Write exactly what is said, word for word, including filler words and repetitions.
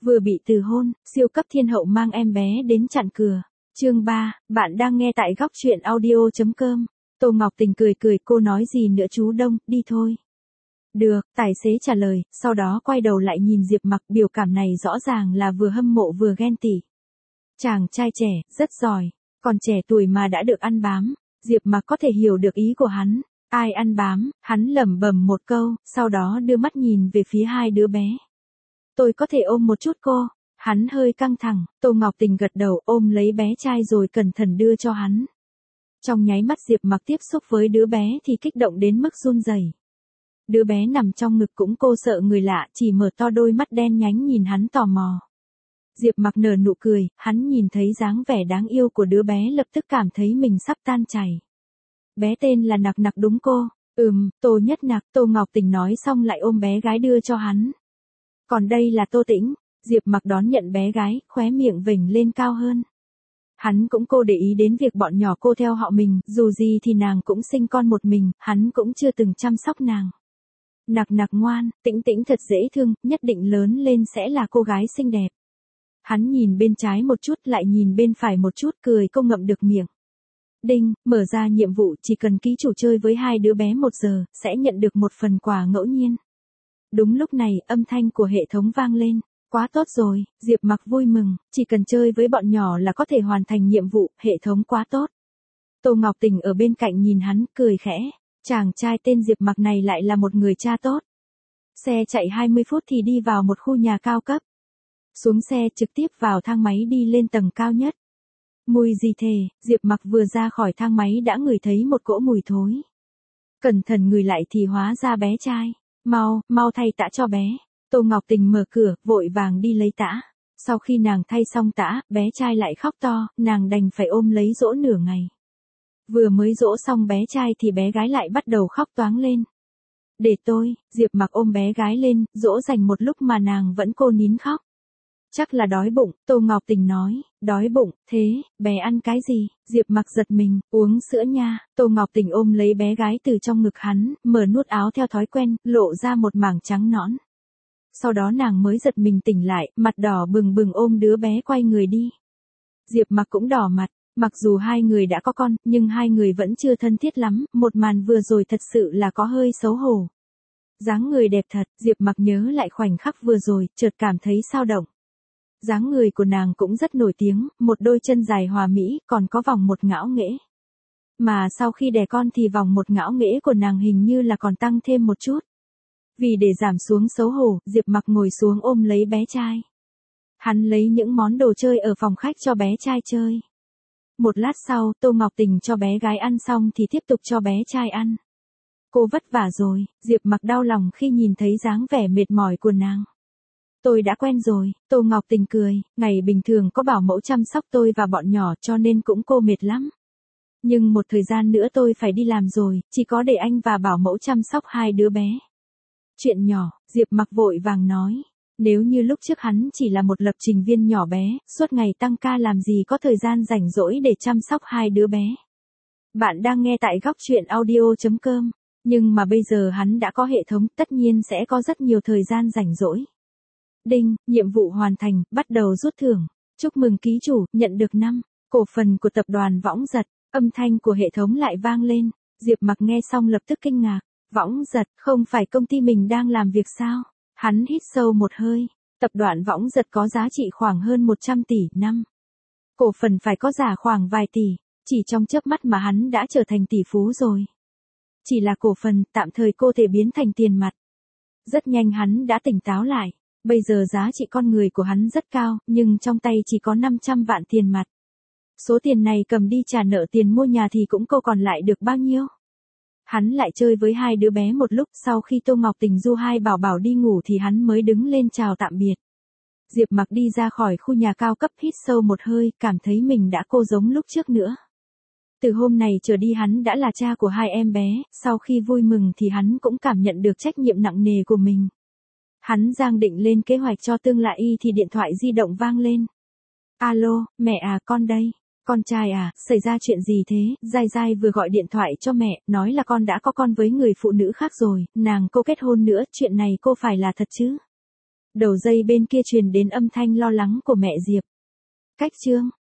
Vừa bị từ hôn, siêu cấp thiên hậu mang em bé đến chặn cửa. Chương ba, bạn đang nghe tại góc truyện audio chấm com. Tô Ngọc Tình cười cười, cô nói gì nữa chú Đông, đi thôi. Được, tài xế trả lời, sau đó quay đầu lại nhìn Diệp Mặc, biểu cảm này rõ ràng là vừa hâm mộ vừa ghen tị. Chàng trai trẻ, rất giỏi, còn trẻ tuổi mà đã được ăn bám. Diệp Mặc có thể hiểu được ý của hắn. Ai ăn bám, hắn lẩm bẩm một câu, sau đó đưa mắt nhìn về phía hai đứa bé. Tôi có thể ôm một chút cô. Hắn hơi căng thẳng, Tô Ngọc Tình gật đầu, ôm lấy bé trai rồi cẩn thận đưa cho hắn. Trong nháy mắt Diệp Mặc tiếp xúc với đứa bé thì kích động đến mức run rẩy. Đứa bé nằm trong ngực cũng cô sợ người lạ, chỉ mở to đôi mắt đen nhánh nhìn hắn tò mò. Diệp Mặc nở nụ cười, hắn nhìn thấy dáng vẻ đáng yêu của đứa bé lập tức cảm thấy mình sắp tan chảy. Bé tên là Nặc Nặc đúng cô? Ừm, Tô Nhất Nặc, Tô Ngọc Tình nói xong lại ôm bé gái đưa cho hắn. Còn đây là Tô Tĩnh. Diệp Mặc đón nhận bé gái, khóe miệng vểnh lên cao hơn. Hắn cũng cô để ý đến việc bọn nhỏ cô theo họ mình, dù gì thì nàng cũng sinh con một mình, hắn cũng chưa từng chăm sóc nàng. Nặc Nặc ngoan, Tĩnh Tĩnh thật dễ thương, nhất định lớn lên sẽ là cô gái xinh đẹp. Hắn nhìn bên trái một chút lại nhìn bên phải một chút, cười không ngậm được miệng. Đinh, mở ra nhiệm vụ, chỉ cần ký chủ chơi với hai đứa bé một giờ, sẽ nhận được một phần quà ngẫu nhiên. Đúng lúc này, âm thanh của hệ thống vang lên. Quá tốt rồi, Diệp Mặc vui mừng, chỉ cần chơi với bọn nhỏ là có thể hoàn thành nhiệm vụ, hệ thống quá tốt. Tô Ngọc Tình ở bên cạnh nhìn hắn, cười khẽ, chàng trai tên Diệp Mặc này lại là một người cha tốt. Xe chạy hai mươi phút thì đi vào một khu nhà cao cấp. Xuống xe trực tiếp vào thang máy đi lên tầng cao nhất. Mùi gì thề, Diệp Mặc vừa ra khỏi thang máy đã ngửi thấy một cỗ mùi thối. Cẩn thận ngửi lại thì hóa ra bé trai, mau, mau thay tã cho bé. Tô Ngọc Tình mở cửa, vội vàng đi lấy tã. Sau khi nàng thay xong tã, bé trai lại khóc to, nàng đành phải ôm lấy dỗ nửa ngày. Vừa mới dỗ xong bé trai thì bé gái lại bắt đầu khóc toáng lên. Để tôi, Diệp Mặc ôm bé gái lên, dỗ dành một lúc mà nàng vẫn cô nín khóc. Chắc là đói bụng, Tô Ngọc Tình nói, đói bụng, thế, bé ăn cái gì? Diệp Mặc giật mình, uống sữa nha. Tô Ngọc Tình ôm lấy bé gái từ trong ngực hắn, mở nút áo theo thói quen, lộ ra một mảng trắng nõn. Sau đó nàng mới giật mình tỉnh lại, mặt đỏ bừng bừng ôm đứa bé quay người đi. Diệp Mặc cũng đỏ mặt, mặc dù hai người đã có con, nhưng hai người vẫn chưa thân thiết lắm, một màn vừa rồi thật sự là có hơi xấu hổ. Dáng người đẹp thật, Diệp Mặc nhớ lại khoảnh khắc vừa rồi, chợt cảm thấy sao động. Dáng người của nàng cũng rất nổi tiếng, một đôi chân dài hòa mỹ, còn có vòng một ngão nghễ. Mà sau khi đẻ con thì vòng một ngão nghễ của nàng hình như là còn tăng thêm một chút. Vì để giảm xuống xấu hổ, Diệp Mặc ngồi xuống ôm lấy bé trai. Hắn lấy những món đồ chơi ở phòng khách cho bé trai chơi. Một lát sau, Tô Ngọc Tình cho bé gái ăn xong thì tiếp tục cho bé trai ăn. Cô vất vả rồi, Diệp Mặc đau lòng khi nhìn thấy dáng vẻ mệt mỏi của nàng. Tôi đã quen rồi, Tô Ngọc Tình cười, ngày bình thường có bảo mẫu chăm sóc tôi và bọn nhỏ cho nên cũng cô mệt lắm. Nhưng một thời gian nữa tôi phải đi làm rồi, chỉ có để anh và bảo mẫu chăm sóc hai đứa bé. Chuyện nhỏ, Diệp Mặc vội vàng nói. Nếu như lúc trước hắn chỉ là một lập trình viên nhỏ bé, suốt ngày tăng ca làm gì có thời gian rảnh rỗi để chăm sóc hai đứa bé. Bạn đang nghe tại góc truyện audio chấm com. Nhưng mà bây giờ hắn đã có hệ thống, tất nhiên sẽ có rất nhiều thời gian rảnh rỗi. Đinh, nhiệm vụ hoàn thành, bắt đầu rút thưởng. Chúc mừng ký chủ, nhận được năm cổ phần của tập đoàn Võng Giật. Âm thanh của hệ thống lại vang lên. Diệp Mặc nghe xong lập tức kinh ngạc. Võng Giật, không phải công ty mình đang làm việc sao? Hắn hít sâu một hơi. Tập đoàn Võng Giật có giá trị khoảng hơn một trăm tỷ năm. Cổ phần phải có giả khoảng vài tỷ. Chỉ trong chớp mắt mà hắn đã trở thành tỷ phú rồi. Chỉ là cổ phần, tạm thời cô thể biến thành tiền mặt. Rất nhanh hắn đã tỉnh táo lại. Bây giờ giá trị con người của hắn rất cao, nhưng trong tay chỉ có năm trăm vạn tiền mặt. Số tiền này cầm đi trả nợ tiền mua nhà thì cũng cô còn lại được bao nhiêu? Hắn lại chơi với hai đứa bé một lúc, sau khi Tô Ngọc Tình du hai bảo bảo đi ngủ thì hắn mới đứng lên chào tạm biệt. Diệp Mặc đi ra khỏi khu nhà cao cấp, hít sâu một hơi, cảm thấy mình đã cô giống lúc trước nữa. Từ hôm này trở đi hắn đã là cha của hai em bé, sau khi vui mừng thì hắn cũng cảm nhận được trách nhiệm nặng nề của mình. Hắn giang định lên kế hoạch cho tương lai y thì điện thoại di động vang lên. Alo, mẹ à, con đây. Con trai à, xảy ra chuyện gì thế? Giai Giai vừa gọi điện thoại cho mẹ, nói là con đã có con với người phụ nữ khác rồi, nàng cô kết hôn nữa, chuyện này cô phải là thật chứ? Đầu dây bên kia truyền đến âm thanh lo lắng của mẹ Diệp. Cách Trương,